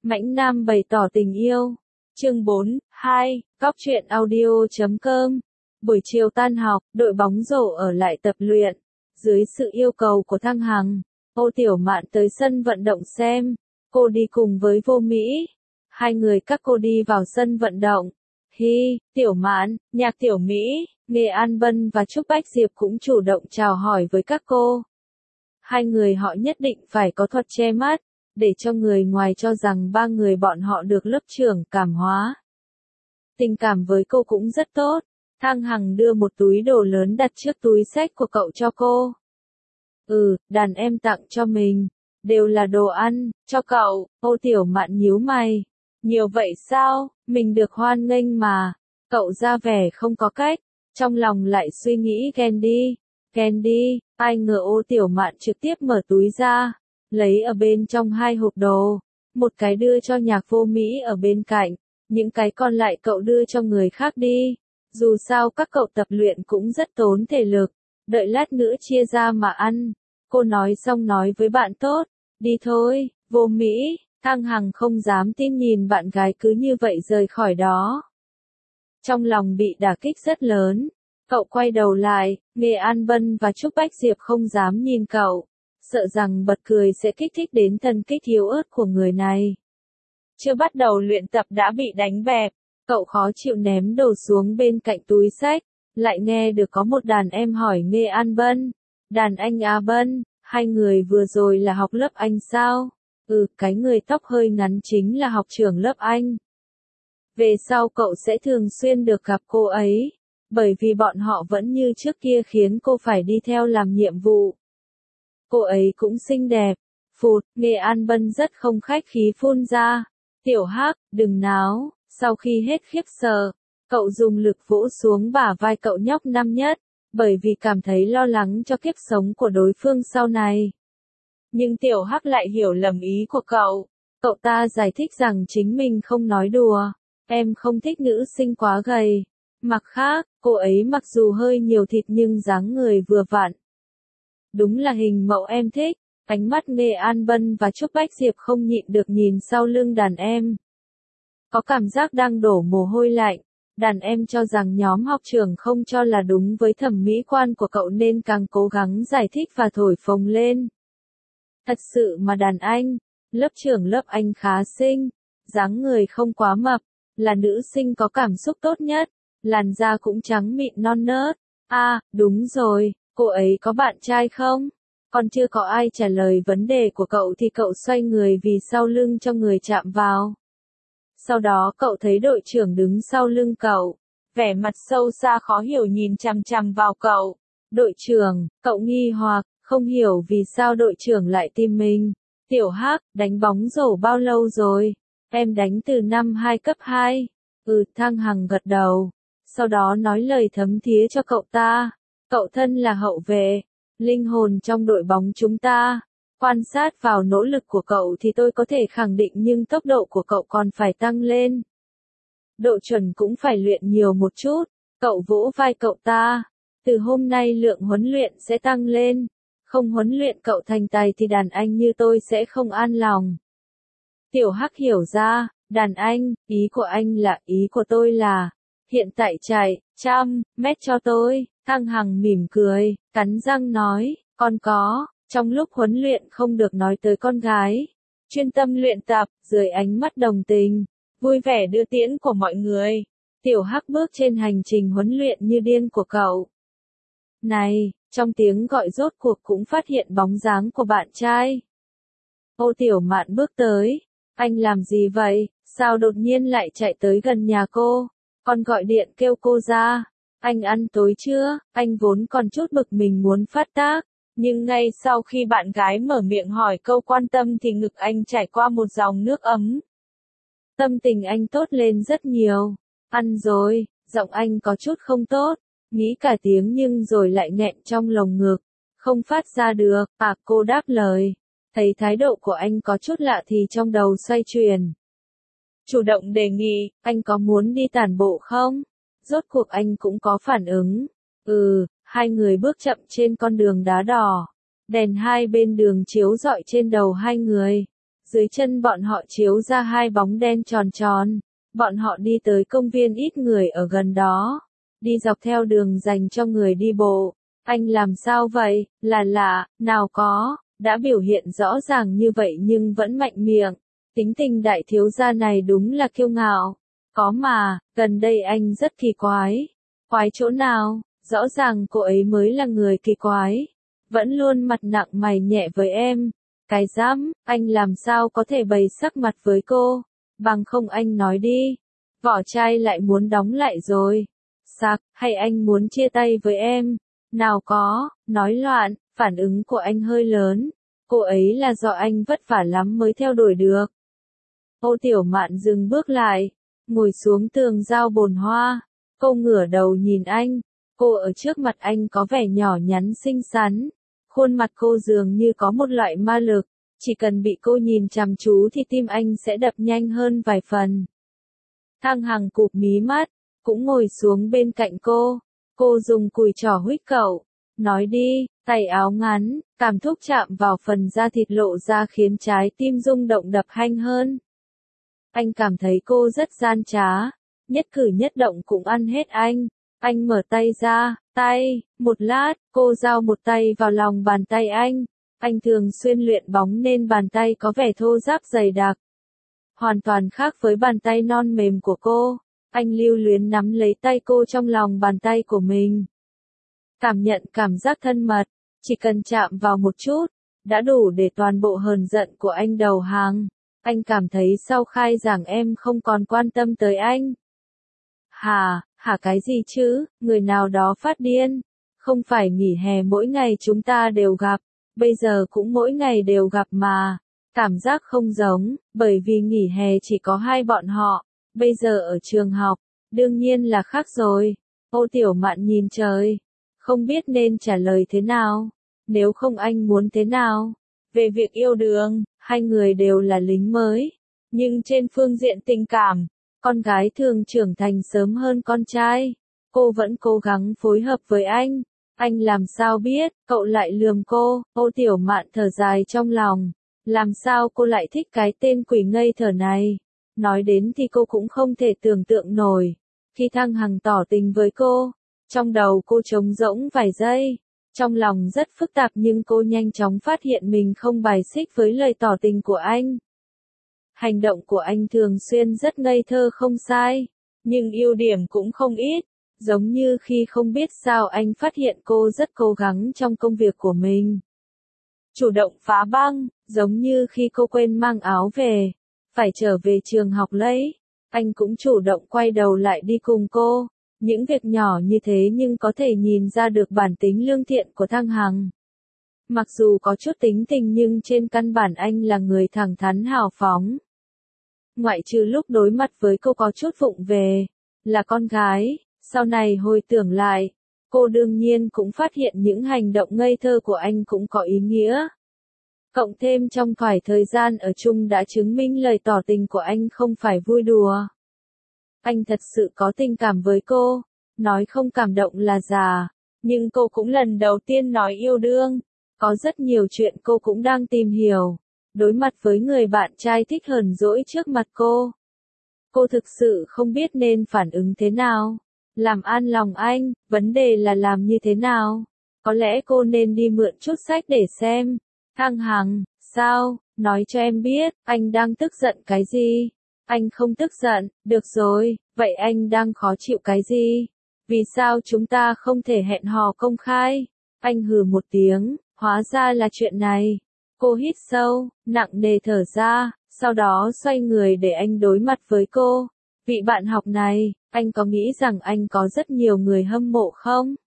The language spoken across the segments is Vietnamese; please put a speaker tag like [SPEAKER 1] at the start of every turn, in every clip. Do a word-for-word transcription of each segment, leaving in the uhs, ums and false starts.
[SPEAKER 1] Mãnh Nam bày tỏ tình yêu. Chương bốn, hai, Cóc truyện audio chấm com. Buổi chiều tan học, đội bóng rổ ở lại tập luyện. Dưới sự yêu cầu của Thăng Hằng, Ô Tiểu Mạn tới sân vận động xem. Cô đi cùng với Vô Mỹ. Hai người các cô đi vào sân vận động. Hi, Tiểu Mạn, Nhạc Tiểu Mỹ, Nghê An Bân và Trúc Bách Diệp cũng chủ động chào hỏi với các cô. Hai người họ nhất định phải có thuật che mắt, để cho người ngoài cho rằng ba người bọn họ được lớp trưởng cảm hóa. Tình cảm với cô cũng rất tốt. Thăng Hằng đưa một túi đồ lớn đặt trước túi xách của cậu cho cô. Ừ, đàn em tặng cho mình. Đều là đồ ăn, cho cậu. Ô Tiểu Mạn nhíu mày. Nhiều vậy sao, mình được hoan nghênh mà. Cậu ra vẻ không có cách, trong lòng lại suy nghĩ ghen đi. Ghen đi, ai ngờ Ô Tiểu Mạn trực tiếp mở túi ra, lấy ở bên trong hai hộp đồ. Một cái đưa cho Nhạc Vô Mỹ ở bên cạnh, những cái còn lại cậu đưa cho người khác đi. Dù sao các cậu tập luyện cũng rất tốn thể lực, đợi lát nữa chia ra mà ăn. Cô nói xong nói với bạn tốt, đi thôi, Vô Mỹ. Thăng Hằng không dám tin nhìn bạn gái cứ như vậy rời khỏi đó. Trong lòng bị đả kích rất lớn, cậu quay đầu lại, Nghê An Bân và Trúc Bách Diệp không dám nhìn cậu, sợ rằng bật cười sẽ kích thích đến thần kinh yếu ớt của người này. Chưa bắt đầu luyện tập đã bị đánh bẹp, cậu khó chịu ném đồ xuống bên cạnh túi xách, lại nghe được có một đàn em hỏi Nghê An Bân, đàn anh A Bân, hai người vừa rồi là học lớp anh sao? Ừ, cái người tóc hơi ngắn chính là học trưởng lớp anh. Về sau cậu sẽ thường xuyên được gặp cô ấy, bởi vì bọn họ vẫn như trước kia khiến cô phải đi theo làm nhiệm vụ. Cô ấy cũng xinh đẹp. Phụt, Nghê An Bân rất không khách khí phun ra. Tiểu Hắc, đừng náo. Sau khi hết khiếp sợ, cậu dùng lực vỗ xuống bả vai cậu nhóc năm nhất, bởi vì cảm thấy lo lắng cho kiếp sống của đối phương sau này. Nhưng Tiểu Hắc lại hiểu lầm ý của cậu. Cậu ta giải thích rằng chính mình không nói đùa. Em không thích nữ sinh quá gầy. Mặt khác, cô ấy mặc dù hơi nhiều thịt nhưng dáng người vừa vặn. Đúng là hình mẫu em thích. Ánh mắt Nghê An Bân và Trúc Bách Diệp không nhịn được nhìn sau lưng đàn em. Có cảm giác đang đổ mồ hôi lạnh. Đàn em cho rằng nhóm học trưởng không cho là đúng với thẩm mỹ quan của cậu nên càng cố gắng giải thích và thổi phồng lên. Thật sự mà đàn anh, lớp trưởng lớp anh khá xinh, dáng người không quá mập, là nữ sinh có cảm xúc tốt nhất, làn da cũng trắng mịn non nớt. À, đúng rồi, cô ấy có bạn trai không? Còn chưa có ai trả lời vấn đề của cậu thì cậu xoay người vì sau lưng cho người chạm vào. Sau đó cậu thấy đội trưởng đứng sau lưng cậu, vẻ mặt sâu xa khó hiểu nhìn chằm chằm vào cậu. Đội trưởng, cậu nghi hoặc, không hiểu vì sao đội trưởng lại tìm mình. Tiểu Hắc, đánh bóng rổ bao lâu rồi? Em đánh từ năm hai cấp hai. Ừ, Thăng Hằng gật đầu. Sau đó nói lời thấm thía cho cậu ta. Cậu thân là hậu vệ, linh hồn trong đội bóng chúng ta. Quan sát vào nỗ lực của cậu thì tôi có thể khẳng định nhưng tốc độ của cậu còn phải tăng lên. Độ chuẩn cũng phải luyện nhiều một chút. Cậu vỗ vai cậu ta. Từ hôm nay lượng huấn luyện sẽ tăng lên. Không huấn luyện cậu thành tài thì đàn anh như tôi sẽ không an lòng. Tiểu Hắc hiểu ra, đàn anh, ý của anh là, ý của tôi là, hiện tại chạy, trăm, mét cho tôi. Thăng Hằng mỉm cười, cắn răng nói, con có, trong lúc huấn luyện không được nói tới con gái. Chuyên tâm luyện tập, dưới ánh mắt đồng tình, vui vẻ đưa tiễn của mọi người. Tiểu Hắc bước trên hành trình huấn luyện như điên của cậu. Này, trong tiếng gọi rốt cuộc cũng phát hiện bóng dáng của bạn trai. Ô Tiểu Mạn bước tới, anh làm gì vậy, sao đột nhiên lại chạy tới gần nhà cô, con gọi điện kêu cô ra. Anh ăn tối chưa? Anh vốn còn chút bực mình muốn phát tác, nhưng ngay sau khi bạn gái mở miệng hỏi câu quan tâm thì ngực anh trải qua một dòng nước ấm. Tâm tình anh tốt lên rất nhiều. Ăn rồi, giọng anh có chút không tốt, nghĩ cả tiếng nhưng rồi lại nghẹn trong lồng ngực, không phát ra được. À, cô đáp lời. Thấy thái độ của anh có chút lạ thì trong đầu xoay chuyển. Chủ động đề nghị, anh có muốn đi tản bộ không? Rốt cuộc anh cũng có phản ứng. Ừ, hai người bước chậm trên con đường đá đỏ. Đèn hai bên đường chiếu rọi trên đầu hai người. Dưới chân bọn họ chiếu ra hai bóng đen tròn tròn. Bọn họ đi tới công viên ít người ở gần đó. Đi dọc theo đường dành cho người đi bộ. Anh làm sao vậy? Là lạ, nào có, đã biểu hiện rõ ràng như vậy nhưng vẫn mạnh miệng. Tính tình đại thiếu gia này đúng là kiêu ngạo. Có mà, gần đây anh rất kỳ quái. Quái chỗ nào? Rõ ràng cô ấy mới là người kỳ quái. Vẫn luôn mặt nặng mày nhẹ với em. Cái dám, anh làm sao có thể bày sắc mặt với cô? Bằng không anh nói đi. Vỏ chai lại muốn đóng lại rồi. Sạc, hay anh muốn chia tay với em? Nào có, nói loạn, phản ứng của anh hơi lớn. Cô ấy là do anh vất vả lắm mới theo đuổi được. Ô Tiểu Mạn dừng bước lại, ngồi xuống tường giao bồn hoa. Cô ngửa đầu nhìn anh. Cô ở trước mặt anh có vẻ nhỏ nhắn xinh xắn. Khuôn mặt cô dường như có một loại ma lực. Chỉ cần bị cô nhìn chăm chú thì tim anh sẽ đập nhanh hơn vài phần. Thăng Hằng cụp mí mắt, cũng ngồi xuống bên cạnh cô. Cô dùng cùi trỏ huých cậu. Nói đi, tay áo ngắn, cảm thúc chạm vào phần da thịt lộ ra khiến trái tim rung động đập nhanh hơn. Anh cảm thấy cô rất gian trá. Nhất cử nhất động cũng ăn hết anh. Anh mở tay ra, tay, một lát, cô giao một tay vào lòng bàn tay anh. Anh thường xuyên luyện bóng nên bàn tay có vẻ thô ráp dày đặc. Hoàn toàn khác với bàn tay non mềm của cô. Anh lưu luyến nắm lấy tay cô trong lòng bàn tay của mình. Cảm nhận cảm giác thân mật, chỉ cần chạm vào một chút, đã đủ để toàn bộ hờn giận của anh đầu hàng. Anh cảm thấy sau khai giảng em không còn quan tâm tới anh. Hả, hả cái gì chứ, người nào đó phát điên. Không phải nghỉ hè mỗi ngày chúng ta đều gặp, bây giờ cũng mỗi ngày đều gặp mà. Cảm giác không giống, bởi vì nghỉ hè chỉ có hai bọn họ, bây giờ ở trường học, đương nhiên là khác rồi. Ô Tiểu Mạn nhìn trời, không biết nên trả lời thế nào. Nếu không anh muốn thế nào? Về việc yêu đương, hai người đều là lính mới. Nhưng trên phương diện tình cảm, con gái thường trưởng thành sớm hơn con trai. Cô vẫn cố gắng phối hợp với anh. Anh làm sao biết, cậu lại lườm cô. Ô Tiểu Mạn thở dài trong lòng. Làm sao cô lại thích cái tên quỷ ngây thở này? Nói đến thì cô cũng không thể tưởng tượng nổi. Khi Thăng Hằng tỏ tình với cô, trong đầu cô trống rỗng vài giây. Trong lòng rất phức tạp nhưng cô nhanh chóng phát hiện mình không bài xích với lời tỏ tình của anh. Hành động của anh thường xuyên rất ngây thơ không sai, nhưng ưu điểm cũng không ít. Giống như khi không biết sao anh phát hiện cô rất cố gắng trong công việc của mình. Chủ động phá băng, giống như khi cô quên mang áo về, phải trở về trường học lấy. Anh cũng chủ động quay đầu lại đi cùng cô. Những việc nhỏ như thế nhưng có thể nhìn ra được bản tính lương thiện của Thăng Hằng. Mặc dù có chút tính tình nhưng trên căn bản anh là người thẳng thắn hào phóng. Ngoại trừ lúc đối mặt với cô có chút vụng về, là con gái, sau này hồi tưởng lại, cô đương nhiên cũng phát hiện những hành động ngây thơ của anh cũng có ý nghĩa. Cộng thêm trong khoảng thời gian ở chung đã chứng minh lời tỏ tình của anh không phải vui đùa. Anh thật sự có tình cảm với cô, nói không cảm động là già, nhưng cô cũng lần đầu tiên nói yêu đương. Có rất nhiều chuyện cô cũng đang tìm hiểu. Đối mặt với người bạn trai thích hờn dỗi trước mặt cô, cô thực sự không biết nên phản ứng thế nào. Làm an lòng anh, vấn đề là làm như thế nào. Có lẽ cô nên đi mượn chút sách để xem. Thăng Hằng, sao, nói cho em biết, anh đang tức giận cái gì? Anh không tức giận, được rồi, vậy anh đang khó chịu cái gì? Vì sao chúng ta không thể hẹn hò công khai? Anh hừ một tiếng, hóa ra là chuyện này. Cô hít sâu, nặng nề thở ra, sau đó xoay người để anh đối mặt với cô. Vị bạn học này, anh có nghĩ rằng anh có rất nhiều người hâm mộ không?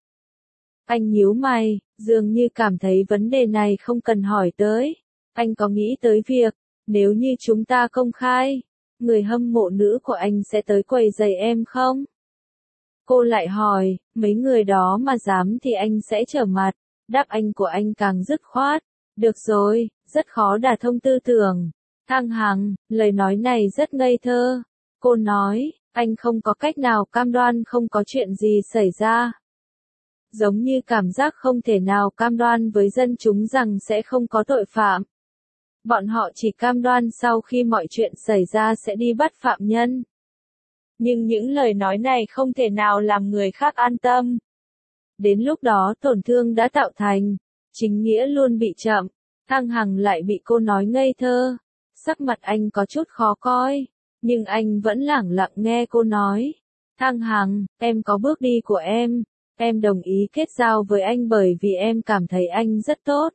[SPEAKER 1] Anh nhíu mày, dường như cảm thấy vấn đề này không cần hỏi tới. Anh có nghĩ tới việc, nếu như chúng ta công khai, người hâm mộ nữ của anh sẽ tới quầy giày em không? Cô lại hỏi, mấy người đó mà dám thì anh sẽ trở mặt. Đáp anh của anh càng dứt khoát. Được rồi, rất khó đả thông tư tưởng. Thăng Hằng, lời nói này rất ngây thơ. Cô nói, anh không có cách nào cam đoan không có chuyện gì xảy ra. Giống như cảm giác không thể nào cam đoan với dân chúng rằng sẽ không có tội phạm. Bọn họ chỉ cam đoan sau khi mọi chuyện xảy ra sẽ đi bắt phạm nhân. Nhưng những lời nói này không thể nào làm người khác an tâm. Đến lúc đó tổn thương đã tạo thành, chính nghĩa luôn bị chậm, Thăng Hằng lại bị cô nói ngây thơ. Sắc mặt anh có chút khó coi, nhưng anh vẫn lẳng lặng nghe cô nói. Thăng Hằng, em có bước đi của em, em đồng ý kết giao với anh bởi vì em cảm thấy anh rất tốt.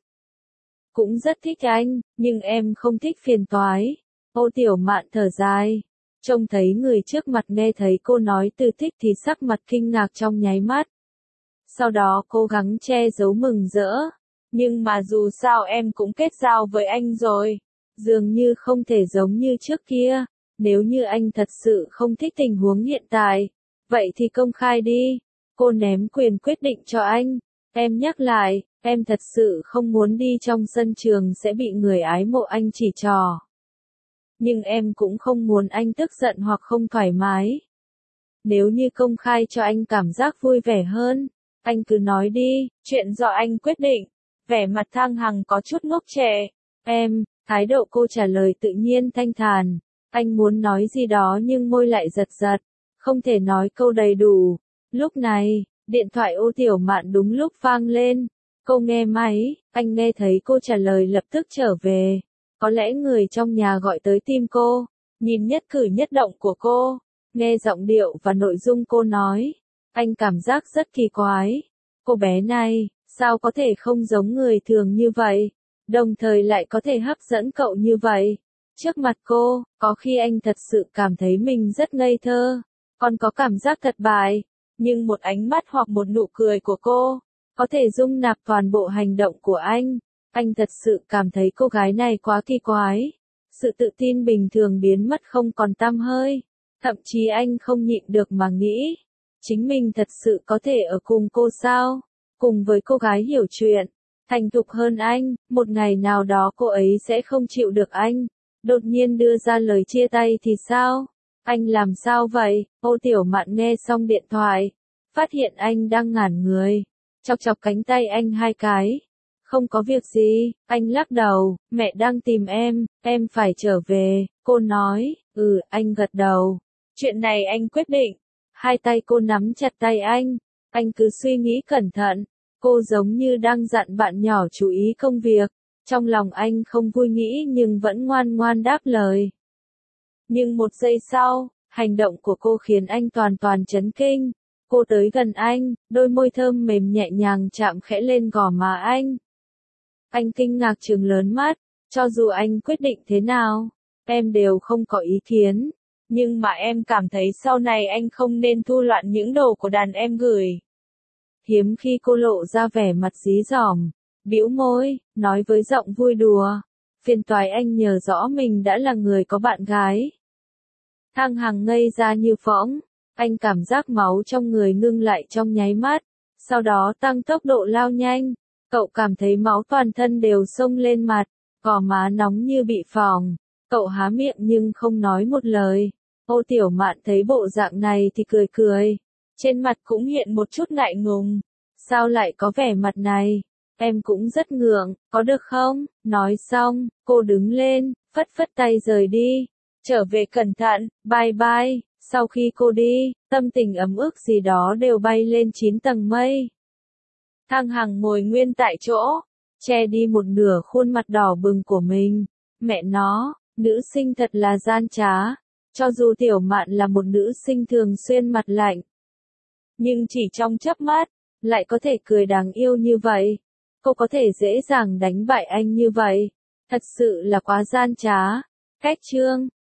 [SPEAKER 1] Cũng rất thích anh, nhưng em không thích phiền toái. Ô Tiểu Mạn thở dài, trông thấy người trước mặt nghe thấy cô nói từ thích thì sắc mặt kinh ngạc trong nháy mắt. Sau đó cố gắng che giấu mừng rỡ. Nhưng mà dù sao em cũng kết giao với anh rồi. Dường như không thể giống như trước kia. Nếu như anh thật sự không thích tình huống hiện tại, vậy thì công khai đi. Cô ném quyền quyết định cho anh. Em nhắc lại, em thật sự không muốn đi trong sân trường sẽ bị người ái mộ anh chỉ trò. Nhưng em cũng không muốn anh tức giận hoặc không thoải mái. Nếu như công khai cho anh cảm giác vui vẻ hơn, anh cứ nói đi, chuyện do anh quyết định. Vẻ mặt Thăng Hằng có chút ngốc trệ. Em, thái độ cô trả lời tự nhiên thanh thản. Anh muốn nói gì đó nhưng môi lại giật giật. Không thể nói câu đầy đủ. Lúc này, điện thoại Ô Tiểu Mạn đúng lúc vang lên. Cô nghe máy, anh nghe thấy cô trả lời lập tức trở về. Có lẽ người trong nhà gọi tới tim cô. Nhìn nhất cử nhất động của cô. Nghe giọng điệu và nội dung cô nói. Anh cảm giác rất kỳ quái. Cô bé này, sao có thể không giống người thường như vậy? Đồng thời lại có thể hấp dẫn cậu như vậy. Trước mặt cô, có khi anh thật sự cảm thấy mình rất ngây thơ. Còn có cảm giác thất bại. Nhưng một ánh mắt hoặc một nụ cười của cô, có thể dung nạp toàn bộ hành động của anh. Anh thật sự cảm thấy cô gái này quá kỳ quái. Sự tự tin bình thường biến mất không còn tăm hơi. Thậm chí anh không nhịn được mà nghĩ. Chính mình thật sự có thể ở cùng cô sao? Cùng với cô gái hiểu chuyện, thành thục hơn anh, một ngày nào đó cô ấy sẽ không chịu được anh. Đột nhiên đưa ra lời chia tay thì sao? Anh làm sao vậy? Ô Tiểu Mạn nghe xong điện thoại, phát hiện anh đang ngả người, chọc chọc cánh tay anh hai cái. Không có việc gì, anh lắc đầu, mẹ đang tìm em, em phải trở về, cô nói, ừ, anh gật đầu. Chuyện này anh quyết định. Hai tay cô nắm chặt tay anh, anh cứ suy nghĩ cẩn thận. Cô giống như đang dặn bạn nhỏ chú ý công việc. Trong lòng anh không vui nghĩ nhưng vẫn ngoan ngoan đáp lời. Nhưng một giây sau, hành động của cô khiến anh toàn toàn chấn kinh. Cô tới gần anh, đôi môi thơm mềm nhẹ nhàng chạm khẽ lên gò má anh. Anh kinh ngạc trừng lớn mắt, cho dù anh quyết định thế nào, em đều không có ý kiến. Nhưng mà em cảm thấy sau này anh không nên thu loạn những đồ của đàn em gửi. Hiếm khi cô lộ ra vẻ mặt dí dỏm, bĩu môi, nói với giọng vui đùa. Phiền toái anh nhờ rõ mình đã là người có bạn gái. Thăng Hằng ngây ra như phỗng, anh cảm giác máu trong người ngưng lại trong nháy mắt, sau đó tăng tốc độ lao nhanh. Cậu cảm thấy máu toàn thân đều xông lên mặt, gò má nóng như bị phỏng. Cậu há miệng nhưng không nói một lời. Ô Tiểu Mạn thấy bộ dạng này thì cười cười. Trên mặt cũng hiện một chút ngại ngùng. Sao lại có vẻ mặt này? Em cũng rất ngượng, có được không? Nói xong, cô đứng lên, phất phất tay rời đi. Trở về cẩn thận, bye bye. Sau khi cô đi, tâm tình ấm ức gì đó đều bay lên chín tầng mây. Thăng Hằng ngồi nguyên tại chỗ, che đi một nửa khuôn mặt đỏ bừng của mình. Mẹ nó, nữ sinh thật là gian trá. Cho dù Tiểu Mạn là một nữ sinh thường xuyên mặt lạnh, nhưng chỉ trong chớp mắt, lại có thể cười đáng yêu như vậy. Cô có thể dễ dàng đánh bại anh như vậy. Thật sự là quá gian trá. Cách chương